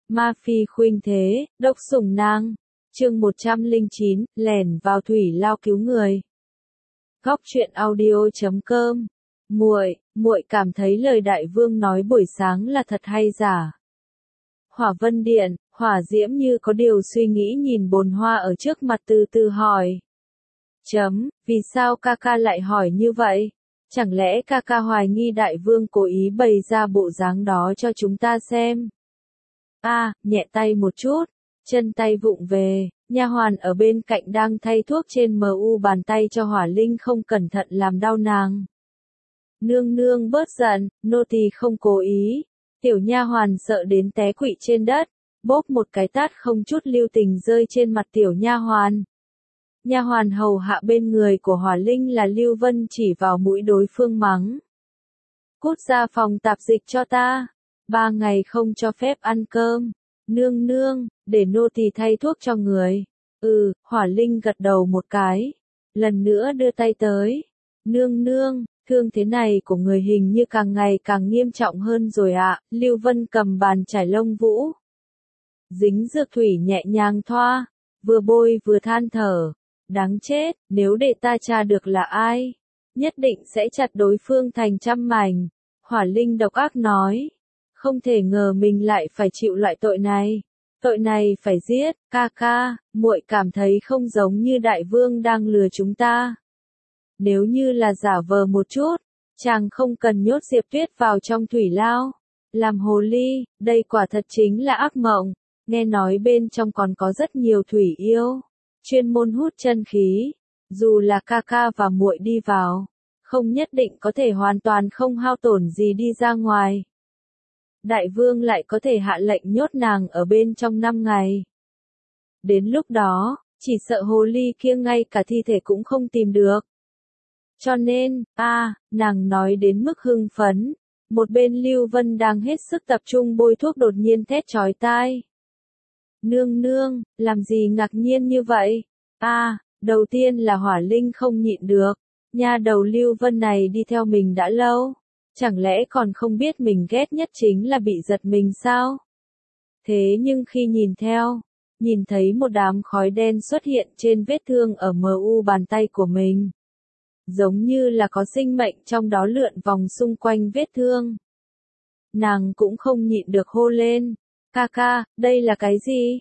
Ma phi khuynh thế, độc sủng nàng. Chương 109, lẻn vào thủy lao cứu người. Góc truyện audio.com. Muội cảm thấy lời đại vương nói buổi sáng là thật hay giả? Hỏa Vân Điện, Hỏa Diễm như có điều suy nghĩ nhìn bồn hoa ở trước mặt từ từ hỏi. Vì sao ca ca lại hỏi như vậy? Chẳng lẽ ca ca hoài nghi đại vương cố ý bày ra bộ dáng đó cho chúng ta xem? Nhẹ tay một chút, chân tay vụng về, nha hoàn ở bên cạnh đang thay thuốc trên mu bàn tay cho Hỏa Linh không cẩn thận làm đau nàng. Nương bớt giận, nô tỳ không cố ý. Tiểu nha hoàn sợ đến té quỵ trên đất, bóp một cái tát không chút lưu tình rơi trên mặt tiểu nha hoàn. Nha hoàn hầu hạ bên người của Hỏa Linh là Lưu Vân chỉ vào mũi đối phương mắng. Cút ra phòng tạp dịch cho ta, 3 ngày không cho phép ăn cơm. Nương, để nô tỳ thay thuốc cho người. Hỏa Linh gật đầu một cái, lần nữa đưa tay tới. Nương, thương thế này của người hình như càng ngày càng nghiêm trọng hơn rồi ạ. Lưu Vân cầm bàn chải lông vũ, dính dược thủy nhẹ nhàng thoa, vừa bôi vừa than thở. Đáng chết, nếu để ta tra được là ai, nhất định sẽ chặt đối phương thành trăm mảnh. Hỏa Linh độc ác nói, không thể ngờ mình lại phải chịu loại tội này. Tội này phải giết, ca, muội cảm thấy không giống như đại vương đang lừa chúng ta. Nếu như là giả vờ một chút, chàng không cần nhốt Diệp Tuyết vào trong thủy lao. Làm hồ ly, đây quả thật chính là ác mộng. Nghe nói bên trong còn có rất nhiều thủy yêu, chuyên môn hút chân khí. Dù là ca và muội đi vào, không nhất định có thể hoàn toàn không hao tổn gì đi ra ngoài. Đại vương lại có thể hạ lệnh nhốt nàng ở bên trong 5 ngày. Đến lúc đó, chỉ sợ hồ ly kia ngay cả thi thể cũng không tìm được. Cho nên, nàng nói đến mức hưng phấn. Một bên Lưu Vân đang hết sức tập trung bôi thuốc đột nhiên thét chói tai. Nương, làm gì ngạc nhiên như vậy? Đầu tiên là Hỏa Linh không nhịn được. Nha đầu Lưu Vân này đi theo mình đã lâu. Chẳng lẽ còn không biết mình ghét nhất chính là bị giật mình sao? Thế nhưng khi nhìn thấy một đám khói đen xuất hiện trên vết thương ở mu bàn tay của mình. Giống như là có sinh mệnh trong đó lượn vòng xung quanh vết thương. Nàng cũng không nhịn được hô lên. Ca, đây là cái gì?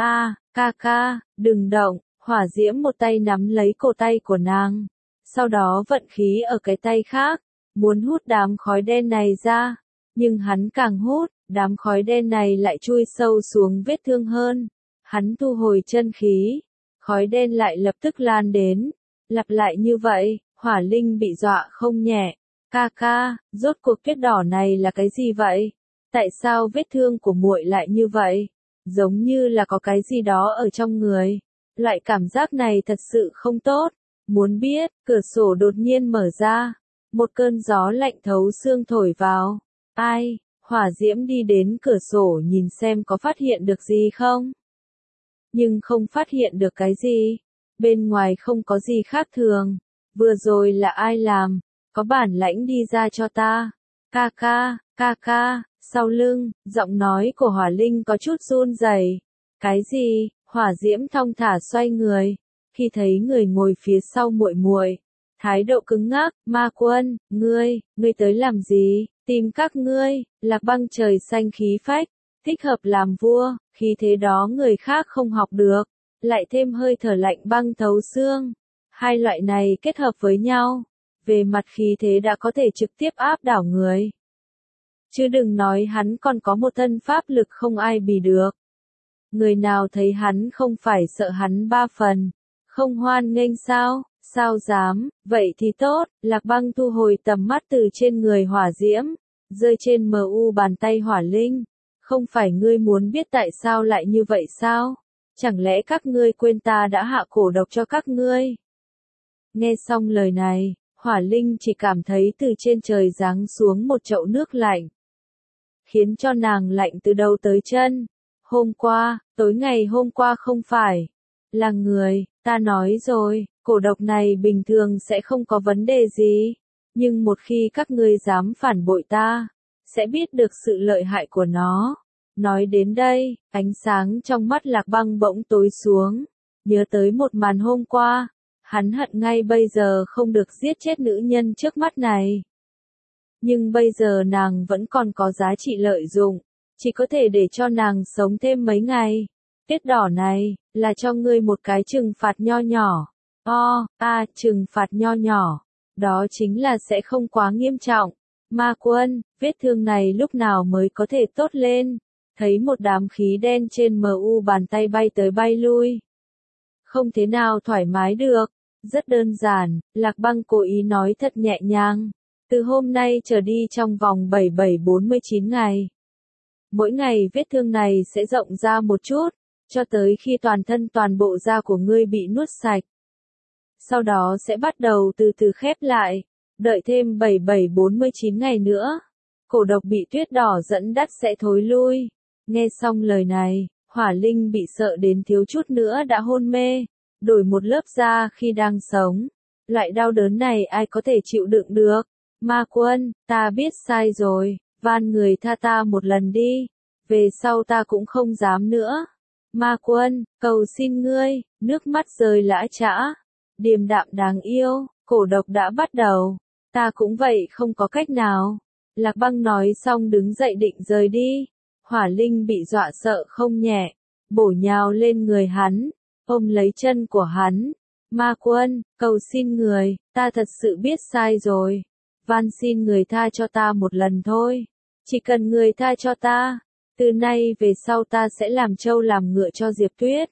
Ca, đừng động. Hỏa Diễm một tay nắm lấy cổ tay của nàng. Sau đó vận khí ở cái tay khác, muốn hút đám khói đen này ra. Nhưng hắn càng hút, đám khói đen này lại chui sâu xuống vết thương hơn. Hắn thu hồi chân khí, khói đen lại lập tức lan đến. Lặp lại như vậy, Hỏa Linh bị dọa không nhẹ. Ca, rốt cuộc vết đỏ này là cái gì vậy? Tại sao vết thương của muội lại như vậy? Giống như là có cái gì đó ở trong người. Loại cảm giác này thật sự không tốt. Muốn biết, cửa sổ đột nhiên mở ra. Một cơn gió lạnh thấu xương thổi vào. Hỏa Diễm đi đến cửa sổ nhìn xem có phát hiện được gì không? Nhưng không phát hiện được cái gì. Bên ngoài không có gì khác thường. Vừa rồi là ai làm? Có bản lãnh đi ra cho ta. Ca, sau lưng, giọng nói của Hỏa Linh có chút run rẩy. Cái gì? Hỏa Diễm thong thả xoay người. Khi thấy người ngồi phía sau muội, thái độ cứng ngắc. Ma Quân, ngươi tới làm gì? Tìm các ngươi. Lạc Băng trời xanh khí phách, thích hợp làm vua. Khí thế đó người khác không học được. Lại thêm hơi thở lạnh băng thấu xương. Hai loại này kết hợp với nhau, về mặt khí thế đã có thể trực tiếp áp đảo người. Chứ đừng nói hắn còn có một thân pháp lực không ai bì được. Người nào thấy hắn không phải sợ hắn 3 phần. Không hoan nghênh sao? Sao dám? Vậy thì tốt. Lạc Băng thu hồi tầm mắt từ trên người Hỏa Diễm, rơi trên mu bàn tay Hỏa Linh. Không phải ngươi muốn biết tại sao lại như vậy sao? Chẳng lẽ các ngươi quên ta đã hạ cổ độc cho các ngươi? Nghe xong lời này, Hỏa Linh chỉ cảm thấy từ trên trời giáng xuống một chậu nước lạnh, khiến cho nàng lạnh từ đầu tới chân. Tối ngày hôm qua không phải là người, ta nói rồi, cổ độc này bình thường sẽ không có vấn đề gì, nhưng một khi các ngươi dám phản bội ta, sẽ biết được sự lợi hại của nó. Nói đến đây, ánh sáng trong mắt Lạc Băng bỗng tối xuống, nhớ tới một màn hôm qua, hắn hận ngay bây giờ không được giết chết nữ nhân trước mắt này. Nhưng bây giờ nàng vẫn còn có giá trị lợi dụng, chỉ có thể để cho nàng sống thêm mấy ngày. Tiết đỏ này, là cho ngươi một cái trừng phạt nho nhỏ. Trừng phạt nho nhỏ. Đó chính là sẽ không quá nghiêm trọng. Ma Quân, vết thương này lúc nào mới có thể tốt lên? Thấy một đám khí đen trên mu bàn tay bay tới bay lui. Không thế nào thoải mái được. Rất đơn giản, Lạc Băng cố ý nói thật nhẹ nhàng. Từ hôm nay trở đi trong vòng 77-49 ngày. Mỗi ngày vết thương này sẽ rộng ra một chút, cho tới khi toàn thân toàn bộ da của ngươi bị nuốt sạch. Sau đó sẽ bắt đầu từ từ khép lại, đợi thêm 77-49 ngày nữa. Cổ độc bị tuyết đỏ dẫn dắt sẽ thối lui. Nghe xong lời này, Hỏa Linh bị sợ đến thiếu chút nữa đã hôn mê, đổi một lớp da khi đang sống. Loại đau đớn này ai có thể chịu đựng được? Ma Quân, ta biết sai rồi, van người tha ta một lần đi, về sau ta cũng không dám nữa. Ma Quân, cầu xin ngươi, nước mắt rơi lã chã, điềm đạm đáng yêu, cổ độc đã bắt đầu, ta cũng vậy không có cách nào. Lạc Băng nói xong đứng dậy định rời đi, Hỏa Linh bị dọa sợ không nhẹ, bổ nhào lên người hắn, ôm lấy chân của hắn. Ma Quân, cầu xin người, ta thật sự biết sai rồi. Van xin người tha cho ta một lần thôi. Chỉ cần người tha cho ta. Từ nay về sau ta sẽ làm trâu làm ngựa cho Diệp Tuyết.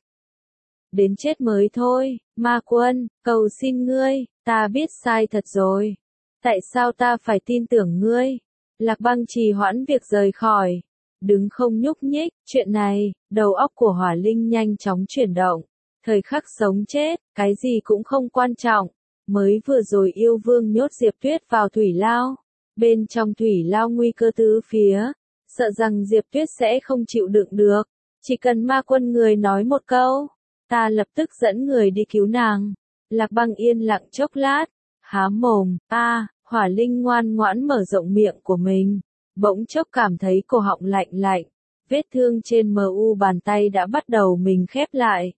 Đến chết mới thôi. Ma Quân, cầu xin ngươi, ta biết sai thật rồi. Tại sao ta phải tin tưởng ngươi? Lạc Băng trì hoãn việc rời khỏi. Đứng không nhúc nhích. Chuyện này, đầu óc của Hỏa Linh nhanh chóng chuyển động. Thời khắc sống chết, cái gì cũng không quan trọng. Mới vừa rồi yêu vương nhốt Diệp Tuyết vào thủy lao. Bên trong thủy lao nguy cơ tứ phía. Sợ rằng Diệp Tuyết sẽ không chịu đựng được. Chỉ cần Ma Quân người nói một câu, ta lập tức dẫn người đi cứu nàng. Lạc Băng yên lặng chốc lát, há mồm, Hỏa Linh ngoan ngoãn mở rộng miệng của mình. Bỗng chốc cảm thấy cổ họng lạnh lạnh. Vết thương trên mu bàn tay đã bắt đầu mình khép lại.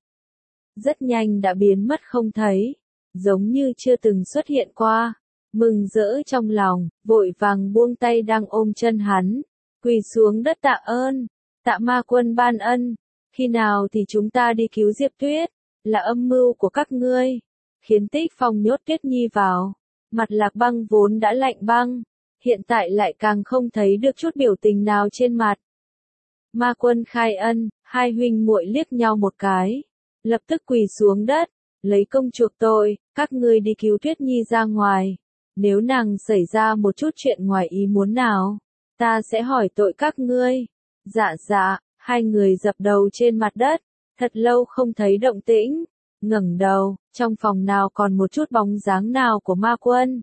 Rất nhanh đã biến mất không thấy. Giống như chưa từng xuất hiện qua. Mừng rỡ trong lòng, vội vàng buông tay đang ôm chân hắn. Quỳ xuống đất tạ ơn. Tạ Ma Quân ban ân. Khi nào thì chúng ta đi cứu Diệp Tuyết? Là âm mưu của các ngươi. Khiến Tích Phong nhốt Tuyết Nhi vào. Mặt Lạc Băng vốn đã lạnh băng. Hiện tại lại càng không thấy được chút biểu tình nào trên mặt. Ma Quân khai ân, hai huynh muội liếc nhau một cái. Lập tức quỳ xuống đất. Lấy công chuộc tội, các ngươi đi cứu Tuyết Nhi ra ngoài. Nếu nàng xảy ra một chút chuyện ngoài ý muốn nào, ta sẽ hỏi tội các ngươi. Dạ, hai người dập đầu trên mặt đất, thật lâu không thấy động tĩnh. Ngẩng đầu, trong phòng nào còn một chút bóng dáng nào của Ma Quân.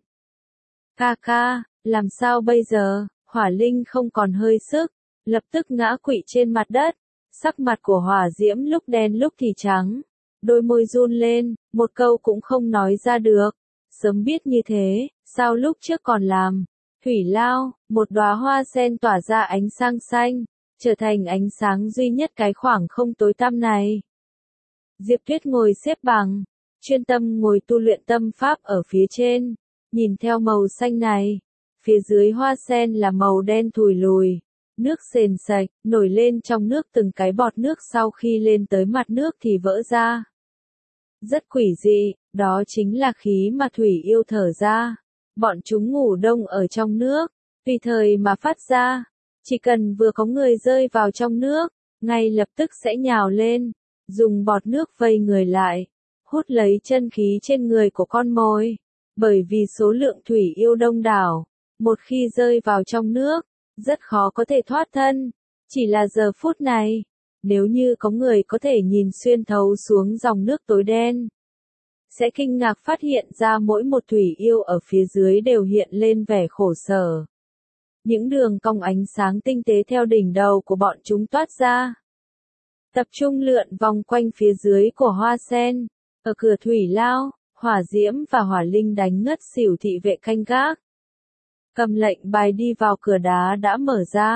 Ca, làm sao bây giờ? Hỏa Linh không còn hơi sức, lập tức ngã quỵ trên mặt đất. Sắc mặt của Hỏa Diễm lúc đen lúc thì trắng. Đôi môi run lên, một câu cũng không nói ra được. Sớm biết như thế, sao lúc trước còn làm? Thủy lao, một đóa hoa sen tỏa ra ánh sáng xanh, trở thành ánh sáng duy nhất cái khoảng không tối tăm này. Diệp Tuyết ngồi xếp bằng, chuyên tâm ngồi tu luyện tâm pháp ở phía trên, nhìn theo màu xanh này. Phía dưới hoa sen là màu đen thùi lùi, nước sền sạch, nổi lên trong nước từng cái bọt nước sau khi lên tới mặt nước thì vỡ ra. Rất quỷ dị, đó chính là khí mà thủy yêu thở ra. Bọn chúng ngủ đông ở trong nước, tùy thời mà phát ra. Chỉ cần vừa có người rơi vào trong nước, ngay lập tức sẽ nhào lên, dùng bọt nước vây người lại, hút lấy chân khí trên người của con mồi. Bởi vì số lượng thủy yêu đông đảo, một khi rơi vào trong nước, rất khó có thể thoát thân. Chỉ là giờ phút này, nếu như có người có thể nhìn xuyên thấu xuống dòng nước tối đen, sẽ kinh ngạc phát hiện ra mỗi một thủy yêu ở phía dưới đều hiện lên vẻ khổ sở. Những đường cong ánh sáng tinh tế theo đỉnh đầu của bọn chúng toát ra. Tập trung lượn vòng quanh phía dưới của hoa sen. Ở cửa thủy lao, Hỏa Diễm và Hỏa Linh đánh ngất xỉu thị vệ canh gác. Cầm lệnh bài đi vào cửa đá đã mở ra.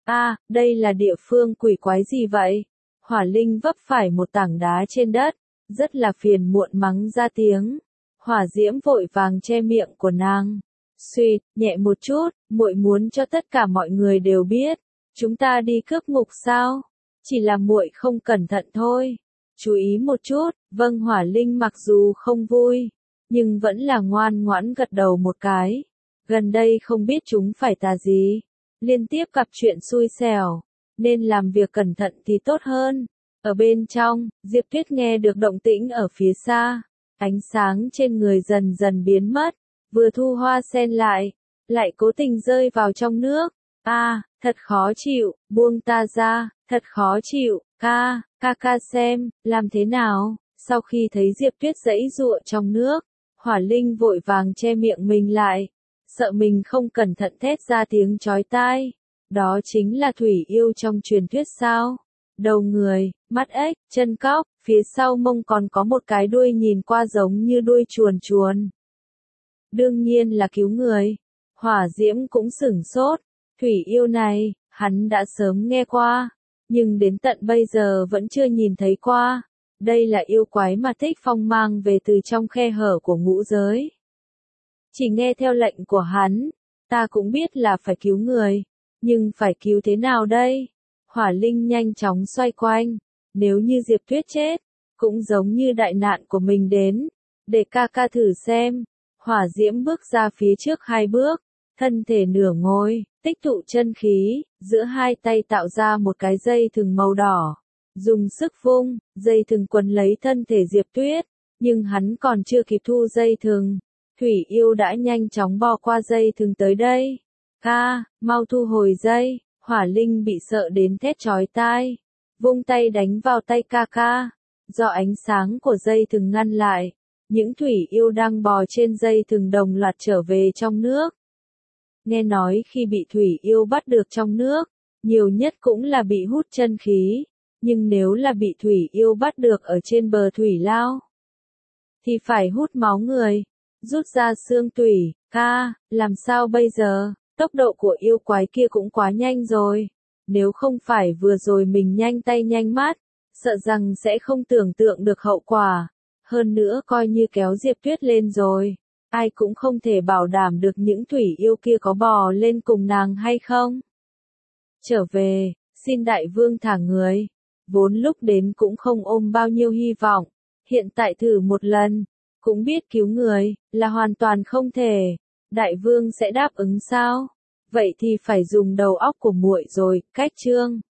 Đây là địa phương quỷ quái gì vậy? Hỏa Linh vấp phải một tảng đá trên đất, rất là phiền muộn mắng ra tiếng. Hỏa Diễm vội vàng che miệng của nàng. Suýt, nhẹ một chút, muội muốn cho tất cả mọi người đều biết, chúng ta đi cướp ngục sao? Chỉ là muội không cẩn thận thôi. Chú ý một chút, vâng. Hỏa Linh mặc dù không vui, nhưng vẫn là ngoan ngoãn gật đầu một cái. Gần đây không biết chúng phải tà gì, liên tiếp gặp chuyện xui xẻo, nên làm việc cẩn thận thì tốt hơn. Ở bên trong, Diệp Tuyết nghe được động tĩnh ở phía xa, ánh sáng trên người dần dần biến mất, vừa thu hoa sen lại cố tình rơi vào trong nước. Thật khó chịu, buông ta ra, thật khó chịu, ca xem, làm thế nào? Sau khi thấy Diệp Tuyết giãy giụa trong nước, Hỏa Linh vội vàng che miệng mình lại, sợ mình không cẩn thận thét ra tiếng chói tai. Đó chính là thủy yêu trong truyền thuyết sao? Đầu người, mắt ếch, chân cóc, phía sau mông còn có một cái đuôi nhìn qua giống như đuôi chuồn chuồn. Đương nhiên là cứu người. Hỏa Diễm cũng sửng sốt, thủy yêu này, hắn đã sớm nghe qua, nhưng đến tận bây giờ vẫn chưa nhìn thấy qua. Đây là yêu quái mà Thích Phong mang về từ trong khe hở của ngũ giới. Chỉ nghe theo lệnh của hắn, ta cũng biết là phải cứu người, nhưng phải cứu thế nào đây? Hỏa Linh nhanh chóng xoay quanh, nếu như Diệp Tuyết chết, cũng giống như đại nạn của mình đến, để ca thử xem. Hỏa Diễm bước ra phía trước 2 bước, thân thể nửa ngồi, tích tụ chân khí, giữa hai tay tạo ra một cái dây thừng màu đỏ, dùng sức vung, dây thừng quấn lấy thân thể Diệp Tuyết, nhưng hắn còn chưa kịp thu dây thừng, thủy yêu đã nhanh chóng bò qua dây thừng tới đây. Mau thu hồi dây. Hỏa Linh bị sợ đến thét chói tai, vung tay đánh vào tay ca. Do ánh sáng của dây thừng ngăn lại, những thủy yêu đang bò trên dây thừng đồng loạt trở về trong nước. Nghe nói khi bị thủy yêu bắt được trong nước, nhiều nhất cũng là bị hút chân khí, nhưng nếu là bị thủy yêu bắt được ở trên bờ thủy lao, thì phải hút máu người, rút ra xương tủy. Làm sao bây giờ? Tốc độ của yêu quái kia cũng quá nhanh rồi. Nếu không phải vừa rồi mình nhanh tay nhanh mắt, sợ rằng sẽ không tưởng tượng được hậu quả. Hơn nữa coi như kéo Diệp Tuyết lên rồi, ai cũng không thể bảo đảm được những thủy yêu kia có bò lên cùng nàng hay không. Trở về, xin đại vương thả người. Vốn lúc đến cũng không ôm bao nhiêu hy vọng, hiện tại thử một lần, cũng biết cứu người, là hoàn toàn không thể. Đại vương sẽ đáp ứng sao? Vậy thì phải dùng đầu óc của muội rồi. Cách chương